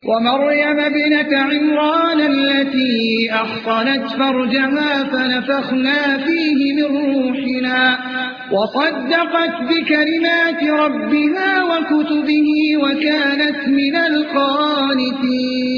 ومريم ابنة عمران التي أحصنت فرجها فنفخنا فيه من روحنا وصدقت بكلمات ربها وكتبه وكانت من القانتين.